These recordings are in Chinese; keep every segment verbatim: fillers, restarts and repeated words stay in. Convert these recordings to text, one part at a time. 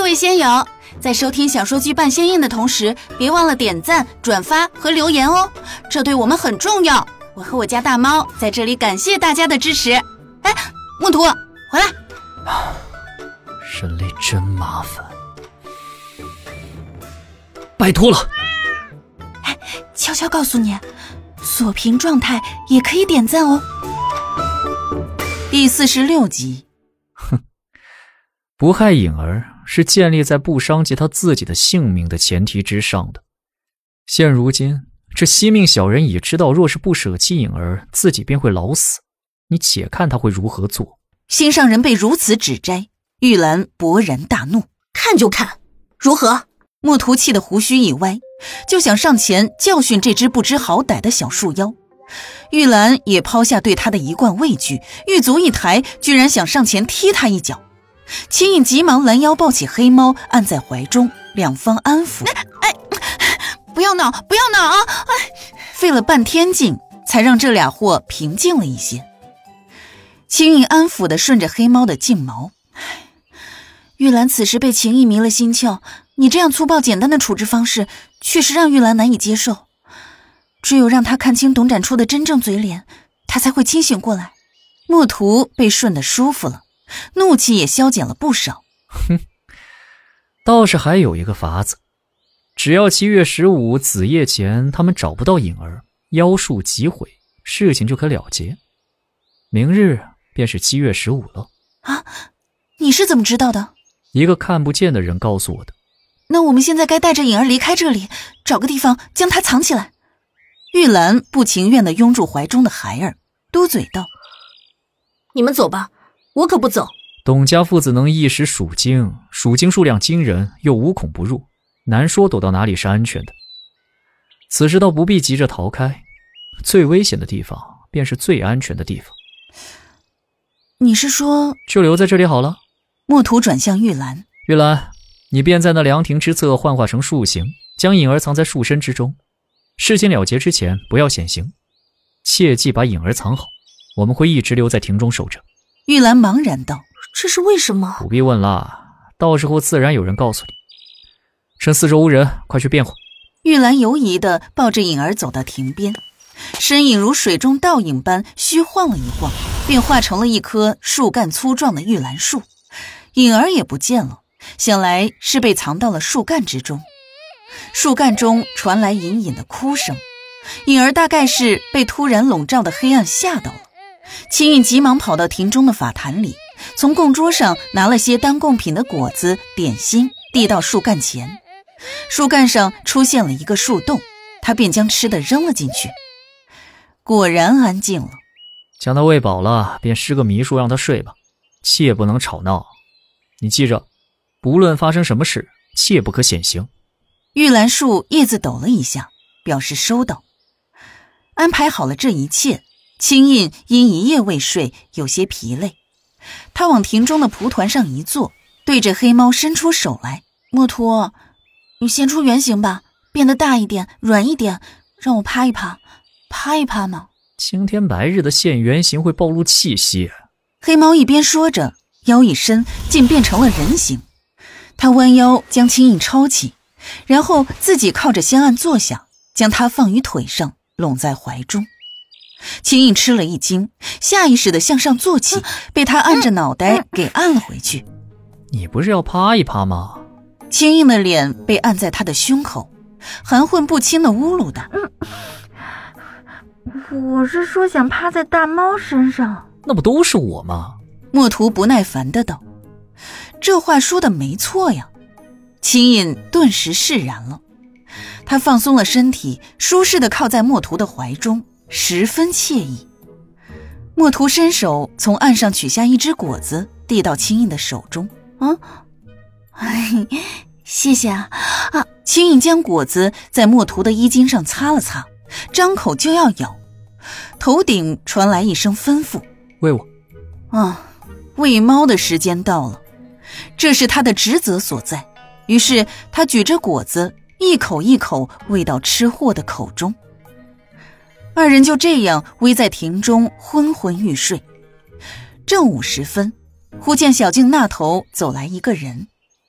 位仙友，在收听小说剧半仙印的同时，别忘了点赞、转发和留言哦，这对我们很重要。我和我家大猫在这里感谢大家的支持。哎，木图，回来！ 人类真麻烦，拜托了。 哎，悄悄告诉你，锁屏状态也可以点赞哦。第四十六集。 哼，不害颖儿是建立在不伤及他自己的性命的前提之上的。现如今，这惜命小人已知道，若是不舍弃颖儿，自己便会老死。你且看他会如何做。 心上人被如此指摘，玉兰勃然大怒， 看就看，如何？ 墨图气得胡须一歪，就想上前教训这只不知好歹的小树妖。玉兰也抛下对他的一贯畏惧，玉足一抬，居然想上前踢他一脚。秦颖急忙拦腰抱起黑猫，按在怀中，两方安抚。哎哎，不要闹，不要闹啊！哎，费了半天劲，才让这俩货平静了一些。秦颖安抚地顺着黑猫的颈毛。玉兰此时被秦颖迷了心窍，你这样粗暴简单的处置方式，确实让玉兰难以接受。只有让他看清董展初的真正嘴脸，他才会清醒过来。墨图被顺得舒服了，怒气也消减了不少。 哼，倒是还有一个法子，只要七月十五子夜前他们找不到颖儿，妖术即毁，事情就可了结。明日便是七月十五了。 啊，你是怎么知道的？ 一个看不见的人告诉我的。 那我们现在该带着颖儿离开这里，找个地方将她藏起来。玉兰不情愿地拥住怀中的孩儿，嘟嘴道： 你们走吧，我可不走。 董家父子能一时数精，数精数量惊人，又无孔不入，难说躲到哪里是安全的。此时倒不必急着逃开，最危险的地方便是最安全的地方。 你是说就留在这里好了？ 墨图转向玉兰。 玉兰，你便在那凉亭之侧幻化成树形，将颖儿藏在树身之中。事情了结之前不要显形，切记把颖儿藏好，我们会一直留在亭中守着。 玉兰茫然道： 这是为什么？ 不必问啦，到时候自然有人告诉你。趁四周无人，快去变化。 玉兰犹疑地抱着颖儿走到亭边，身影如水中倒影般虚晃了一晃，便化成了一棵树干粗壮的玉兰树。颖儿也不见了，想来是被藏到了树干之中。树干中传来隐隐的哭声，颖儿大概是被突然笼罩的黑暗吓到了。秦颖急忙跑到亭中的法坛里，从供桌上拿了些当贡品的果子、点心，递到树干前。树干上出现了一个树洞，他便将吃的扔了进去。果然安静了。 将他喂饱了，便施个迷术让他睡吧，切不能吵闹。你记着，不论发生什么事，切不可显形。 玉兰树叶子抖了一下，表示收到。安排好了这一切，青印因一夜未睡，有些疲累。他往亭中的蒲团上一坐，对着黑猫伸出手来：墨图，你现出原形吧，变得大一点，软一点，让我趴一趴，趴一趴嘛。 青天白日的现原形会暴露气息。 黑猫一边说着，腰一伸，竟变成了人形。他弯腰将青印抄起，然后自己靠着香案坐下，将它放于腿上，拢在怀中。青印吃了一惊，下意识地向上坐起，被他按着脑袋给按了回去。 你不是要趴一趴吗？ 青印的脸被按在他的胸口，含混不清的呜噜的。 我是说想趴在大猫身上。 那不都是我吗？ 墨图不耐烦的道。这话说的没错呀。青印顿时释然了，他放松了身体，舒适地靠在墨图的怀中，十分惬意。墨图伸手从岸上取下一只果子，递到青印的手中。嗯，哎，谢谢啊！啊！青印将果子在墨图的衣襟上擦了擦，张口就要咬。头顶传来一声吩咐： 喂我。 啊，喂猫的时间到了，这是他的职责所在。于是他举着果子，一口一口喂到吃货的口中。二人就这样偎在亭中昏昏欲睡。正午时分，忽见小径那头走来一个人，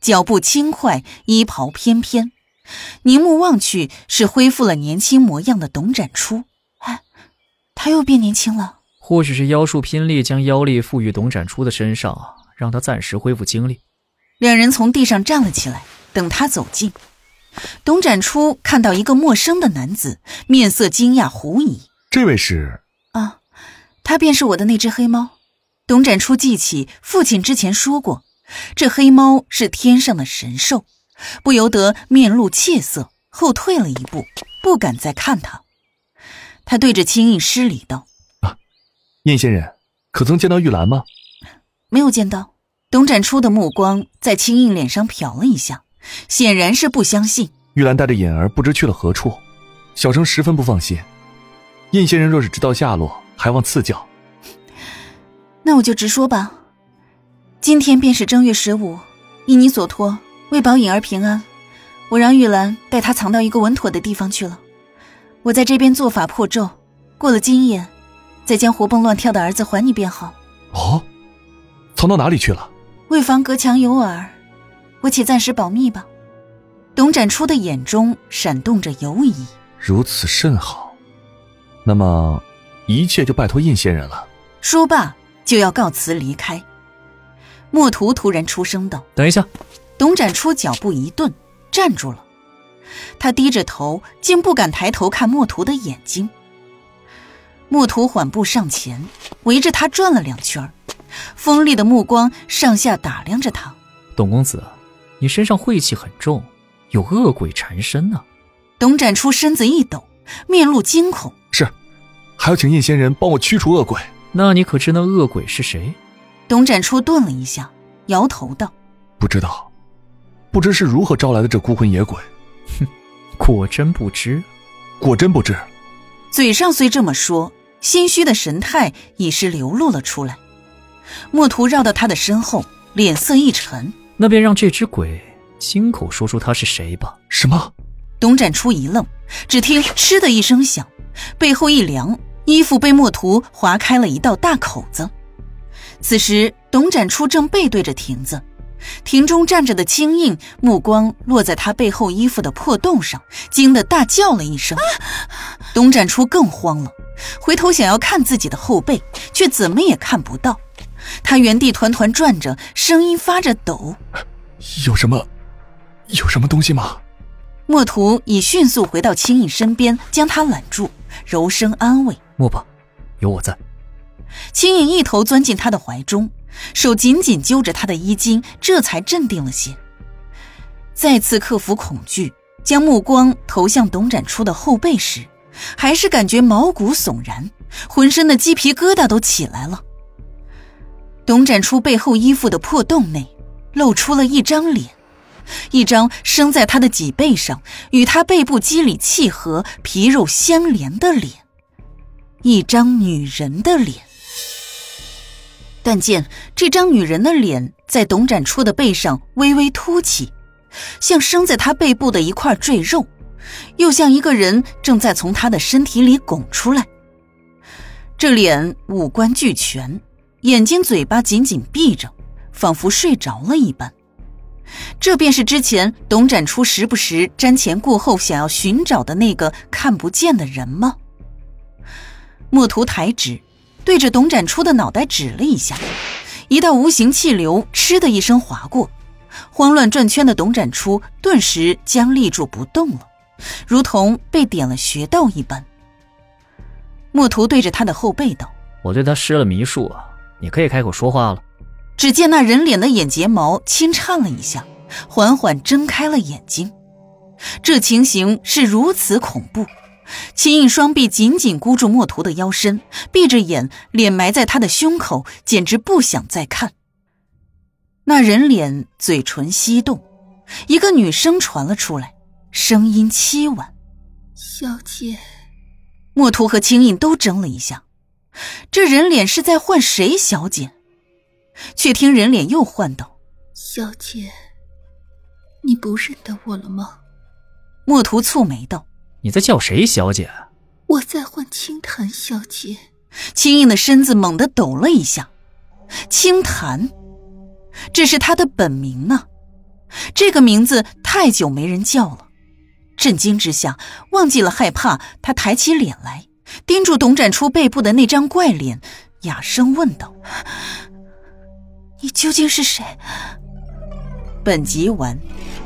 脚步轻快，衣袍翩翩，凝目望去是恢复了年轻模样的董展初。哎，他又变年轻了。 或许是妖术拼力将妖力赋予董展初的身上，让他暂时恢复精力。 两人从地上站了起来，等他走近。董展初看到一个陌生的男子，面色惊讶狐疑。 这位是？ 啊，他便是我的那只黑猫。董展初记起父亲之前说过，这黑猫是天上的神兽，不由得面露怯色，后退了一步，不敢再看他。他对着青印施礼道： 啊，印仙人，可曾见到玉兰吗？ 没有见到。董展初的目光在青印脸上瞟了一下，显然是不相信。 玉兰带着眼儿不知去了何处，小生十分不放心。印仙人若是知道下落，还望赐教。 那我就直说吧，今天便是正月十五，依你所托，为保颖儿平安，我让玉兰带她藏到一个稳妥的地方去了。我在这边做法破咒，过了今夜，再将活蹦乱跳的儿子还你便好。 哦，藏到哪里去了？ 为防隔墙有耳，我且暂时保密吧。董展初的眼中闪动着犹疑。 如此甚好，那么一切就拜托印仙人了。 说罢就要告辞离开。墨图突然出声道： 等一下。 董展初脚步一顿，站住了。他低着头，竟不敢抬头看墨图的眼睛。墨图缓步上前，围着他转了两圈，锋利的目光上下打量着他。 董公子，你身上晦气很重，有恶鬼缠身呢、啊。 董展初身子一抖，面露惊恐。 是，还要请印仙人帮我驱除恶鬼。 那你可知那恶鬼是谁？ 董展初顿了一下，摇头道： 不知道，不知是如何招来的这孤魂野鬼。 哼，果真不知。 果真不知。 嘴上虽这么说，心虚的神态已是流露了出来。墨图绕到他的身后，脸色一沉。 那便让这只鬼亲口说出他是谁吧。 什么？ 董展初一愣，只听嗤的一声响，背后一凉，衣服被墨图划开了一道大口子。此时董展初正背对着亭子，亭中站着的青印目光落在他背后衣服的破洞上，惊得大叫了一声。董展初更慌了，回头想要看自己的后背，却怎么也看不到。他原地团团转着，声音发着抖： 有什么有什么东西吗？ 墨图已迅速回到青印身边，将他揽住，柔声安慰： 莫怕，有我在。 青印一头钻进他的怀中，手紧紧揪着他的衣襟，这才镇定了些。再次克服恐惧，将目光投向董展初的后背时，还是感觉毛骨悚然，浑身的鸡皮疙瘩都起来了。董展初背后衣服的破洞内露出了一张脸，一张生在他的脊背上，与他背部肌理契合，皮肉相连的脸，一张女人的脸。但见这张女人的脸在董展初的背上微微凸起，像生在他背部的一块赘肉，又像一个人正在从他的身体里拱出来。这脸五官俱全，眼睛嘴巴紧紧闭着，仿佛睡着了一般。这便是之前董展初时不时瞻前顾后想要寻找的那个看不见的人吗？墨图抬指对着董展初的脑袋指了一下，一道无形气流嗤的一声划过，慌乱转圈的董展初顿时僵立住不动了，如同被点了穴道一般。墨图对着他的后背道： 我对他施了迷术啊，你可以开口说话了。 只见那人脸的眼睫毛轻颤了一下，缓缓睁开了眼睛。这情形是如此恐怖，秦印双臂紧紧箍住墨图的腰身，闭着眼，脸埋在他的胸口，简直不想再看。那人脸嘴唇翕动，一个女声传了出来，声音凄婉： 小姐。 墨图和秦印都怔了一下，这人脸是在唤谁小姐？却听人脸又唤道： 小姐，你不认得我了吗？ 墨图蹙眉道： 你在叫谁小姐？ 我在唤清潭小姐。 青印的身子猛地抖了一下。清潭，这是他的本名啊！ 这个名字太久没人叫了。震惊之下，忘记了害怕，他抬起脸来，盯住董展初背部的那张怪脸，哑声问道： 你究竟是谁？ 本集完。